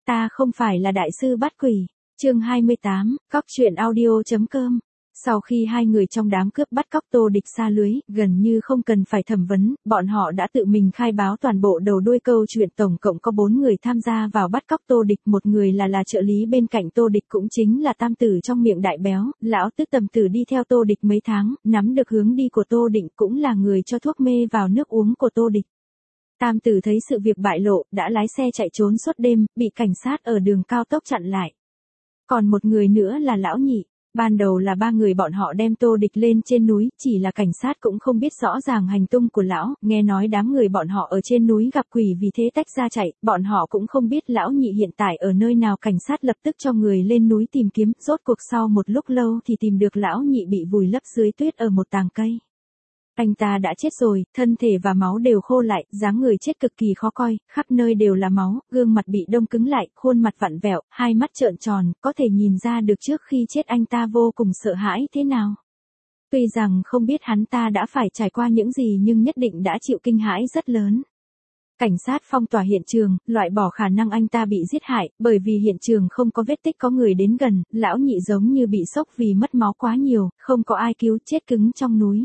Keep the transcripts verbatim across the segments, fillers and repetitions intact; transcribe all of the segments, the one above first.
ta không phải là đại sư bắt quỷ. Chương hai mươi tám, cóc truyện audio.com. Sau khi hai người trong đám cướp bắt cóc Tô Địch xa lưới, gần như không cần phải thẩm vấn, bọn họ đã tự mình khai báo toàn bộ đầu đuôi câu chuyện. Tổng cộng có bốn người tham gia vào bắt cóc Tô Địch, một người là là trợ lý bên cạnh Tô Địch cũng chính là Tam Tử trong miệng đại béo, lão tứ Tầm Tử đi theo Tô Địch mấy tháng, nắm được hướng đi của Tô Định cũng là người cho thuốc mê vào nước uống của Tô Địch. Tam Tử thấy sự việc bại lộ, đã lái xe chạy trốn suốt đêm, bị cảnh sát ở đường cao tốc chặn lại. Còn một người nữa là lão nhị. Ban đầu là ba người bọn họ đem Tô Địch lên trên núi, chỉ là cảnh sát cũng không biết rõ ràng hành tung của lão, nghe nói đám người bọn họ ở trên núi gặp quỷ vì thế tách ra chạy, bọn họ cũng không biết lão nhị hiện tại ở nơi nào. Cảnh sát lập tức cho người lên núi tìm kiếm, rốt cuộc sau một lúc lâu thì tìm được lão nhị bị vùi lấp dưới tuyết ở một tàng cây. Anh ta đã chết rồi, thân thể và máu đều khô lại, dáng người chết cực kỳ khó coi, khắp nơi đều là máu, gương mặt bị đông cứng lại, khuôn mặt vặn vẹo, hai mắt trợn tròn, có thể nhìn ra được trước khi chết anh ta vô cùng sợ hãi thế nào. Tuy rằng không biết hắn ta đã phải trải qua những gì nhưng nhất định đã chịu kinh hãi rất lớn. Cảnh sát phong tỏa hiện trường, loại bỏ khả năng anh ta bị giết hại, bởi vì hiện trường không có vết tích có người đến gần, lão nhị giống như bị sốc vì mất máu quá nhiều, không có ai cứu, chết cứng trong núi.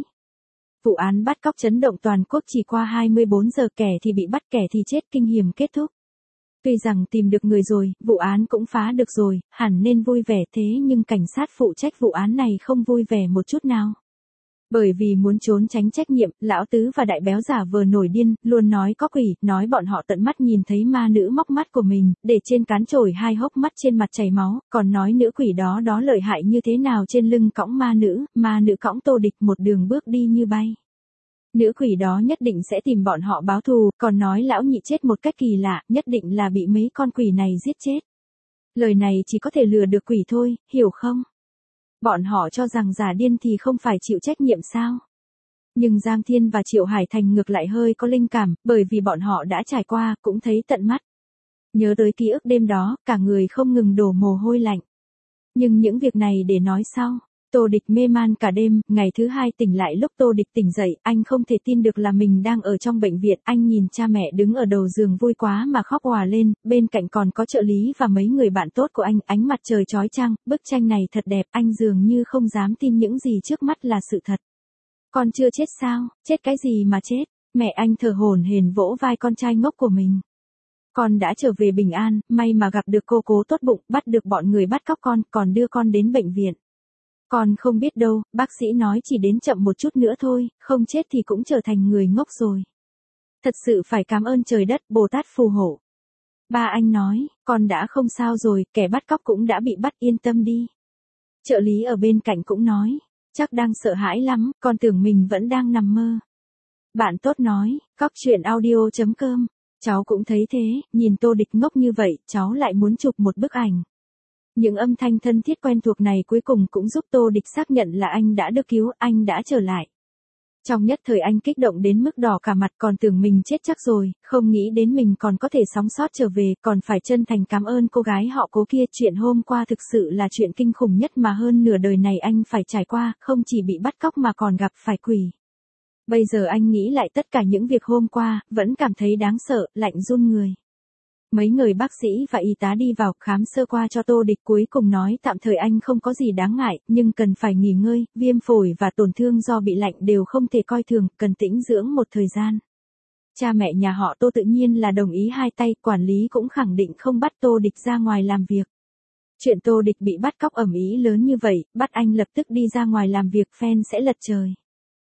Vụ án bắt cóc chấn động toàn quốc, chỉ qua hai mươi bốn giờ kẻ thì bị bắt kẻ thì chết, kinh hiểm kết thúc. Tuy rằng tìm được người rồi, vụ án cũng phá được rồi, hẳn nên vui vẻ thế nhưng cảnh sát phụ trách vụ án này không vui vẻ một chút nào. Bởi vì muốn trốn tránh trách nhiệm, lão tứ và đại béo giả vờ nổi điên, luôn nói có quỷ, nói bọn họ tận mắt nhìn thấy ma nữ móc mắt của mình, để trên cán chổi hai hốc mắt trên mặt chảy máu, còn nói nữ quỷ đó đó lợi hại như thế nào trên lưng cõng ma nữ, ma nữ cõng Tô Địch một đường bước đi như bay. Nữ quỷ đó nhất định sẽ tìm bọn họ báo thù, còn nói lão nhị chết một cách kỳ lạ, nhất định là bị mấy con quỷ này giết chết. Lời này chỉ có thể lừa được quỷ thôi, hiểu không? Bọn họ cho rằng giả điên thì không phải chịu trách nhiệm sao? Nhưng Giang Thiên và Triệu Hải Thành ngược lại hơi có linh cảm, bởi vì bọn họ đã trải qua, cũng thấy tận mắt. Nhớ tới ký ức đêm đó, cả người không ngừng đổ mồ hôi lạnh. Nhưng những việc này để nói sau. Tô Địch mê man cả đêm, ngày thứ hai tỉnh lại. Lúc Tô Địch tỉnh dậy, anh không thể tin được là mình đang ở trong bệnh viện, anh nhìn cha mẹ đứng ở đầu giường vui quá mà khóc òa lên, bên cạnh còn có trợ lý và mấy người bạn tốt của anh, ánh mặt trời chói chang, bức tranh này thật đẹp, anh dường như không dám tin những gì trước mắt là sự thật. Con chưa chết sao, chết cái gì mà chết, mẹ anh thở hổn hển vỗ vai con trai ngốc của mình. Con đã trở về bình an, may mà gặp được cô cố tốt bụng, bắt được bọn người bắt cóc con, còn đưa con đến bệnh viện. Con không biết đâu, bác sĩ nói chỉ đến chậm một chút nữa thôi, không chết thì cũng trở thành người ngốc rồi. Thật sự phải cảm ơn trời đất, Bồ Tát phù hộ. Ba anh nói, con đã không sao rồi, kẻ bắt cóc cũng đã bị bắt, yên tâm đi. Trợ lý ở bên cạnh cũng nói, chắc đang sợ hãi lắm, con tưởng mình vẫn đang nằm mơ. Bạn tốt nói, cóc truyện audio.com, cháu cũng thấy thế, nhìn Tô Địch ngốc như vậy, cháu lại muốn chụp một bức ảnh. Những âm thanh thân thiết quen thuộc này cuối cùng cũng giúp Tô Địch xác nhận là anh đã được cứu, anh đã trở lại. Trong nhất thời anh kích động đến mức đỏ cả mặt, còn tưởng mình chết chắc rồi, không nghĩ đến mình còn có thể sống sót trở về, còn phải chân thành cảm ơn cô gái họ Cố kia. Chuyện hôm qua thực sự là chuyện kinh khủng nhất mà hơn nửa đời này anh phải trải qua, không chỉ bị bắt cóc mà còn gặp phải quỷ. Bây giờ anh nghĩ lại tất cả những việc hôm qua, vẫn cảm thấy đáng sợ, lạnh run người. Mấy người bác sĩ và y tá đi vào khám sơ qua cho Tô Địch, cuối cùng nói tạm thời anh không có gì đáng ngại, nhưng cần phải nghỉ ngơi, viêm phổi và tổn thương do bị lạnh đều không thể coi thường, cần tĩnh dưỡng một thời gian. Cha mẹ nhà họ Tô tự nhiên là đồng ý hai tay, quản lý cũng khẳng định không bắt Tô Địch ra ngoài làm việc. Chuyện Tô Địch bị bắt cóc ầm ĩ lớn như vậy, bắt anh lập tức đi ra ngoài làm việc fan sẽ lật trời.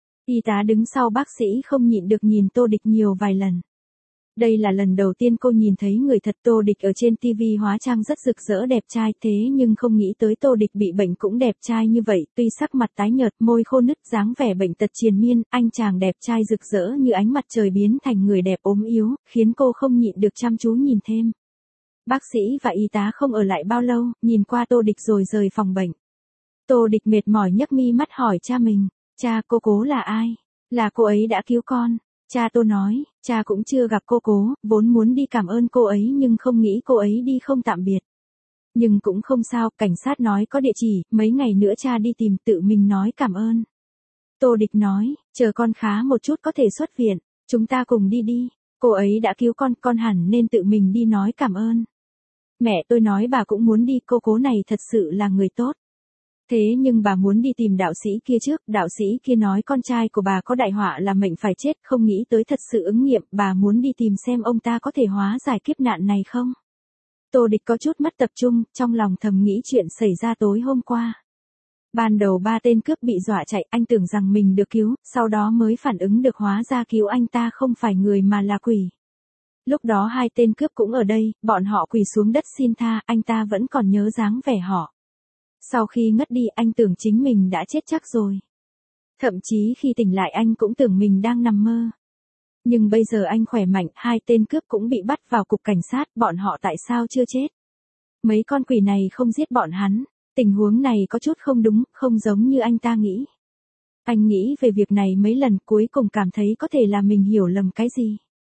Y tá đứng sau bác sĩ không nhịn được nhìn Tô Địch nhiều vài lần. Đây là lần đầu tiên cô nhìn thấy người thật. Tô Địch ở trên ti vi hóa trang rất rực rỡ đẹp trai, thế nhưng không nghĩ tới Tô Địch bị bệnh cũng đẹp trai như vậy, tuy sắc mặt tái nhợt, môi khô nứt, dáng vẻ bệnh tật triền miên, anh chàng đẹp trai rực rỡ như ánh mặt trời biến thành người đẹp ốm yếu, khiến cô không nhịn được chăm chú nhìn thêm. Bác sĩ và y tá không ở lại bao lâu, nhìn qua Tô Địch rồi rời phòng bệnh. Tô Địch mệt mỏi nhấc mi mắt hỏi cha mình, cha, cô Cố là ai? Là cô ấy đã cứu con. Cha Tô nói, cha cũng chưa gặp cô Cố, vốn muốn đi cảm ơn cô ấy nhưng không nghĩ cô ấy đi không tạm biệt. Nhưng cũng không sao, cảnh sát nói có địa chỉ, mấy ngày nữa cha đi tìm, tự mình nói cảm ơn. Tô Địch nói, chờ con khá một chút có thể xuất viện, chúng ta cùng đi đi, cô ấy đã cứu con, con hẳn nên tự mình đi nói cảm ơn. Mẹ tôi nói bà cũng muốn đi, cô cố này thật sự là người tốt. Thế nhưng bà muốn đi tìm đạo sĩ kia trước, đạo sĩ kia nói con trai của bà có đại họa là mệnh phải chết, không nghĩ tới thật sự ứng nghiệm, bà muốn đi tìm xem ông ta có thể hóa giải kiếp nạn này không. Tô Địch có chút mất tập trung, trong lòng thầm nghĩ chuyện xảy ra tối hôm qua. Ban đầu ba tên cướp bị dọa chạy, anh tưởng rằng mình được cứu, sau đó mới phản ứng được hóa ra cứu anh ta không phải người mà là quỷ. Lúc đó hai tên cướp cũng ở đây, bọn họ quỳ xuống đất xin tha, anh ta vẫn còn nhớ dáng vẻ họ. Sau khi ngất đi anh tưởng chính mình đã chết chắc rồi. Thậm chí khi tỉnh lại anh cũng tưởng mình đang nằm mơ. Nhưng bây giờ anh khỏe mạnh, hai tên cướp cũng bị bắt vào cục cảnh sát, bọn họ tại sao chưa chết? Mấy con quỷ này không giết bọn hắn, tình huống này có chút không đúng, không giống như anh ta nghĩ. Anh nghĩ về việc này mấy lần cuối cùng cảm thấy có thể là mình hiểu lầm cái gì.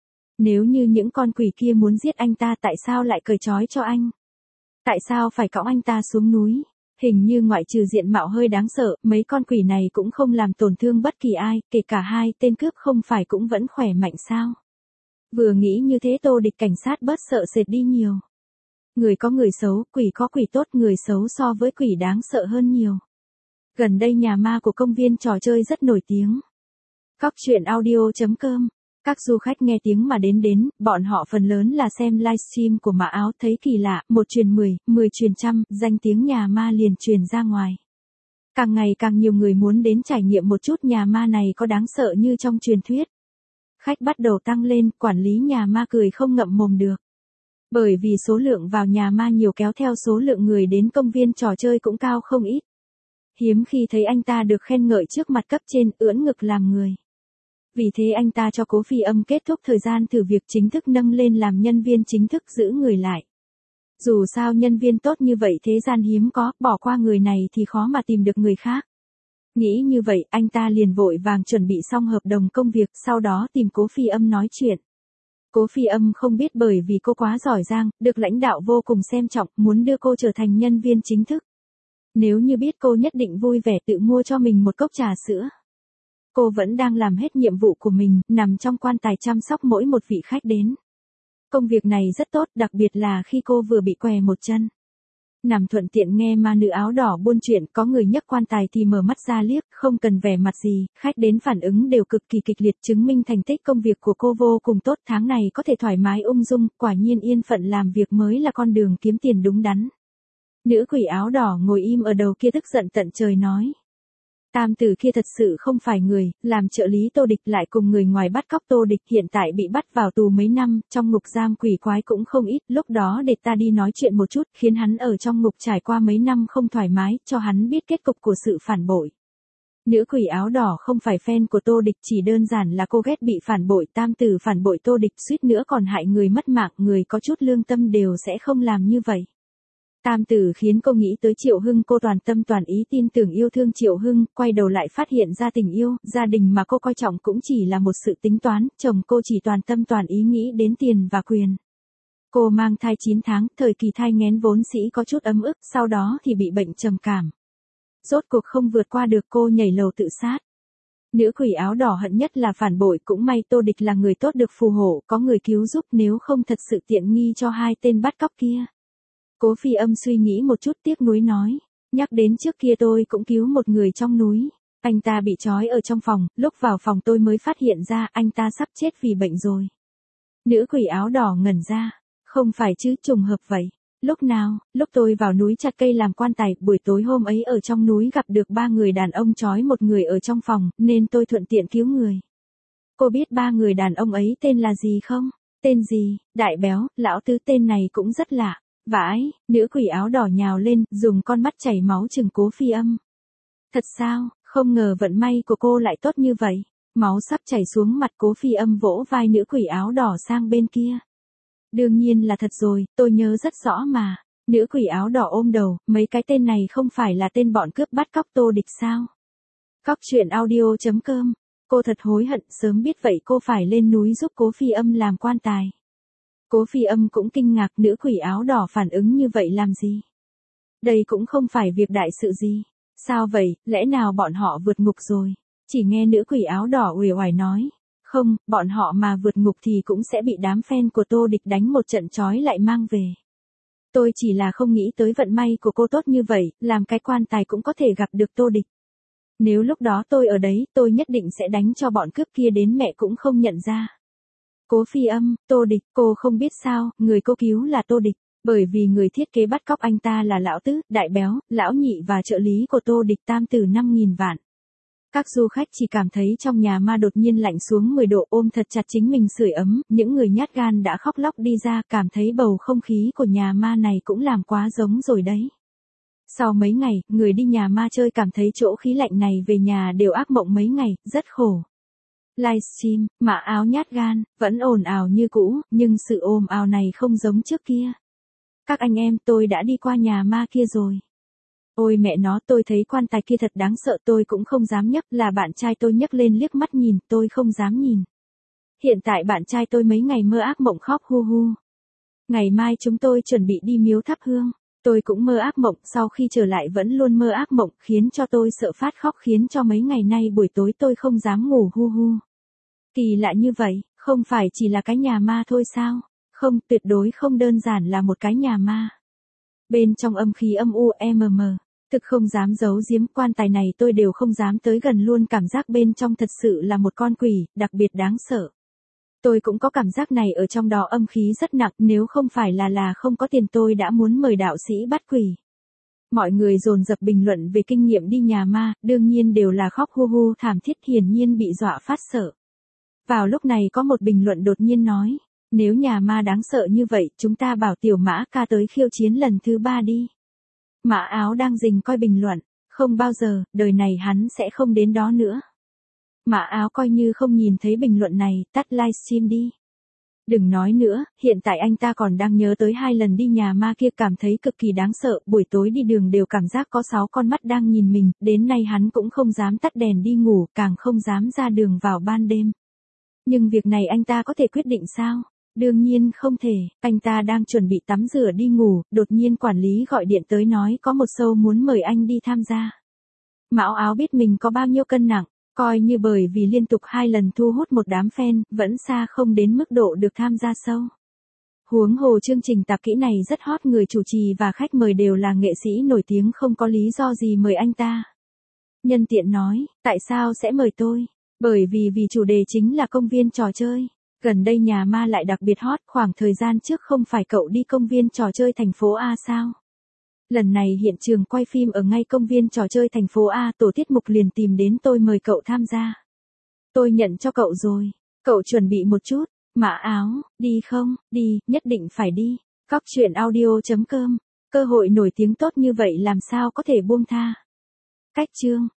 Nếu như những con quỷ kia muốn giết anh ta tại sao lại cởi trói cho anh? Tại sao phải cõng anh ta xuống núi? Hình như ngoại trừ diện mạo hơi đáng sợ, mấy con quỷ này cũng không làm tổn thương bất kỳ ai, kể cả hai tên cướp không phải cũng vẫn khỏe mạnh sao? Vừa nghĩ như thế Tô Địch cảnh sát bớt sợ sệt đi nhiều. Người có người xấu, quỷ có quỷ tốt, người xấu so với quỷ đáng sợ hơn nhiều. Gần đây nhà ma của công viên trò chơi rất nổi tiếng. Cóc truyện audio chấm com. Các du khách nghe tiếng mà đến đến, bọn họ phần lớn là xem livestream của Mã Áo, thấy kỳ lạ, một truyền mười, mười truyền trăm, danh tiếng nhà ma liền truyền ra ngoài. Càng ngày càng nhiều người muốn đến trải nghiệm một chút nhà ma này có đáng sợ như trong truyền thuyết. Khách bắt đầu tăng lên, quản lý nhà ma cười không ngậm mồm được. Bởi vì số lượng vào nhà ma nhiều kéo theo số lượng người đến công viên trò chơi cũng cao không ít. Hiếm khi thấy anh ta được khen ngợi trước mặt cấp trên, ưỡn ngực làm người. Vì thế anh ta cho Cố Phi Âm kết thúc thời gian thử việc chính thức nâng lên làm nhân viên chính thức giữ người lại. Dù sao nhân viên tốt như vậy thế gian hiếm có, bỏ qua người này thì khó mà tìm được người khác. Nghĩ như vậy anh ta liền vội vàng chuẩn bị xong hợp đồng công việc, sau đó tìm Cố Phi Âm nói chuyện. Cố Phi Âm không biết bởi vì cô quá giỏi giang, được lãnh đạo vô cùng xem trọng, muốn đưa cô trở thành nhân viên chính thức. Nếu như biết cô nhất định vui vẻ tự mua cho mình một cốc trà sữa. Cô vẫn đang làm hết nhiệm vụ của mình, nằm trong quan tài chăm sóc mỗi một vị khách đến. Công việc này rất tốt, đặc biệt là khi cô vừa bị què một chân. Nằm thuận tiện nghe ma nữ áo đỏ buôn chuyện, có người nhấc quan tài thì mở mắt ra liếc, không cần vẻ mặt gì, khách đến phản ứng đều cực kỳ kịch liệt, chứng minh thành tích công việc của cô vô cùng tốt, tháng này có thể thoải mái ung dung, quả nhiên yên phận làm việc mới là con đường kiếm tiền đúng đắn. Nữ quỷ áo đỏ ngồi im ở đầu kia tức giận tận trời nói. Tam tử kia thật sự không phải người, làm trợ lý Tô Địch lại cùng người ngoài bắt cóc Tô Địch, hiện tại bị bắt vào tù mấy năm, trong ngục giam quỷ quái cũng không ít, lúc đó để ta đi nói chuyện một chút, khiến hắn ở trong ngục trải qua mấy năm không thoải mái, cho hắn biết kết cục của sự phản bội. Nữ quỷ áo đỏ không phải fan của Tô Địch, chỉ đơn giản là cô ghét bị phản bội, tam tử phản bội Tô Địch suýt nữa còn hại người mất mạng, người có chút lương tâm đều sẽ không làm như vậy. Tam tử khiến cô nghĩ tới Triệu Hưng, cô toàn tâm toàn ý tin tưởng yêu thương Triệu Hưng, quay đầu lại phát hiện ra tình yêu, gia đình mà cô coi trọng cũng chỉ là một sự tính toán, chồng cô chỉ toàn tâm toàn ý nghĩ đến tiền và quyền. Cô mang thai chín tháng, thời kỳ thai nghén vốn dĩ có chút ấm ức, sau đó thì bị bệnh trầm cảm. Rốt cuộc không vượt qua được cô nhảy lầu tự sát. Nữ quỷ áo đỏ hận nhất là phản bội, cũng may Tô Địch là người tốt được phù hộ, có người cứu giúp, nếu không thật sự tiện nghi cho hai tên bắt cóc kia. Cố Phi Âm suy nghĩ một chút tiếc nuối nói, nhắc đến trước kia tôi cũng cứu một người trong núi, anh ta bị trói ở trong phòng, lúc vào phòng tôi mới phát hiện ra anh ta sắp chết vì bệnh rồi. Nữ quỷ áo đỏ ngẩn ra, không phải chứ, trùng hợp vậy. Lúc nào, lúc tôi vào núi chặt cây làm quan tài, buổi tối hôm ấy ở trong núi gặp được ba người đàn ông trói một người ở trong phòng, nên tôi thuận tiện cứu người. Cô biết ba người đàn ông ấy tên là gì không? Tên gì? Đại Béo, lão tứ, tên này cũng rất lạ. Vãi, nữ quỷ áo đỏ nhào lên, dùng con mắt chảy máu chừng Cố Phi Âm. Thật sao, không ngờ vận may của cô lại tốt như vậy. Máu sắp chảy xuống mặt, Cố Phi Âm vỗ vai nữ quỷ áo đỏ sang bên kia. Đương nhiên là thật rồi, tôi nhớ rất rõ mà. Nữ quỷ áo đỏ ôm đầu, mấy cái tên này không phải là tên bọn cướp bắt cóc Tô Địch sao? Cóc truyện audio chấm com. Cô thật hối hận, sớm biết vậy cô phải lên núi giúp Cố Phi Âm làm quan tài. Cố Phi Âm cũng kinh ngạc, nữ quỷ áo đỏ phản ứng như vậy làm gì? Đây cũng không phải việc đại sự gì. Sao vậy, lẽ nào bọn họ vượt ngục rồi? Chỉ nghe nữ quỷ áo đỏ uể oải nói. Không, bọn họ mà vượt ngục thì cũng sẽ bị đám fan của Tô Địch đánh một trận trói lại mang về. Tôi chỉ là không nghĩ tới vận may của cô tốt như vậy, làm cái quan tài cũng có thể gặp được Tô Địch. Nếu lúc đó tôi ở đấy, tôi nhất định sẽ đánh cho bọn cướp kia đến mẹ cũng không nhận ra. Cố Phi Âm, Tô Địch, cô không biết sao, người cô cứu là Tô Địch. Bởi vì người thiết kế bắt cóc anh ta là Lão Tứ, Đại Béo, Lão Nhị và trợ lý của Tô Địch tam tử năm nghìn vạn. Các du khách chỉ cảm thấy trong nhà ma đột nhiên lạnh xuống mười độ, ôm thật chặt chính mình sưởi ấm, những người nhát gan đã khóc lóc đi ra, cảm thấy bầu không khí của nhà ma này cũng làm quá giống rồi đấy. Sau mấy ngày, người đi nhà ma chơi cảm thấy chỗ khí lạnh này về nhà đều ác mộng mấy ngày, rất khổ. Livestream, Mã Áo nhát gan, vẫn ồn ào như cũ, nhưng sự ồn ào này không giống trước kia. Các anh em, tôi đã đi qua nhà ma kia rồi. Ôi mẹ nó, tôi thấy quan tài kia thật đáng sợ, tôi cũng không dám nhấc, là bạn trai tôi nhấc lên liếc mắt nhìn, tôi không dám nhìn. Hiện tại bạn trai tôi mấy ngày mơ ác mộng khóc hu hu. Ngày mai chúng tôi chuẩn bị đi miếu thắp hương. Tôi cũng mơ ác mộng, sau khi trở lại vẫn luôn mơ ác mộng, khiến cho tôi sợ phát khóc, khiến cho mấy ngày nay buổi tối tôi không dám ngủ hu hu. Kỳ lạ như vậy, không phải chỉ là cái nhà ma thôi sao? Không, tuyệt đối không đơn giản là một cái nhà ma. Bên trong âm khí âm u em em, thực không dám giấu giếm, quan tài này tôi đều không dám tới gần luôn, cảm giác bên trong thật sự là một con quỷ, đặc biệt đáng sợ. Tôi cũng có cảm giác này, ở trong đó âm khí rất nặng, nếu không phải là là không có tiền tôi đã muốn mời đạo sĩ bắt quỷ. Mọi người dồn dập bình luận về kinh nghiệm đi nhà ma, đương nhiên đều là khóc hu hu thảm thiết, hiển nhiên bị dọa phát sợ. Vào lúc này có một bình luận đột nhiên nói, nếu nhà ma đáng sợ như vậy, chúng ta bảo Tiểu Mã ca tới khiêu chiến lần thứ ba đi. Mã Áo đang rình coi bình luận, không bao giờ, đời này hắn sẽ không đến đó nữa. Mã Áo coi như không nhìn thấy bình luận này, tắt livestream đi. Đừng nói nữa, hiện tại anh ta còn đang nhớ tới hai lần đi nhà ma kia, cảm thấy cực kỳ đáng sợ, buổi tối đi đường đều cảm giác có sáu con mắt đang nhìn mình, đến nay hắn cũng không dám tắt đèn đi ngủ, càng không dám ra đường vào ban đêm. Nhưng việc này anh ta có thể quyết định sao? Đương nhiên không thể, anh ta đang chuẩn bị tắm rửa đi ngủ, đột nhiên quản lý gọi điện tới nói có một show muốn mời anh đi tham gia. Mão Áo biết mình có bao nhiêu cân nặng, coi như bởi vì liên tục hai lần thu hút một đám fan, vẫn xa không đến mức độ được tham gia show. Huống hồ chương trình tạp kỹ này rất hot, người chủ trì và khách mời đều là nghệ sĩ nổi tiếng, không có lý do gì mời anh ta. Nhân tiện nói, tại sao sẽ mời tôi? Bởi vì vì chủ đề chính là công viên trò chơi. Gần đây nhà ma lại đặc biệt hot, khoảng thời gian trước không phải cậu đi công viên trò chơi thành phố A sao? Lần này hiện trường quay phim ở ngay công viên trò chơi thành phố A, tổ tiết mục liền tìm đến tôi mời cậu tham gia. Tôi nhận cho cậu rồi, cậu chuẩn bị một chút. Mã Áo, đi không? Đi, nhất định phải đi. Cóc truyện audio chấm com, cơ hội nổi tiếng tốt như vậy làm sao có thể buông tha. Cách chương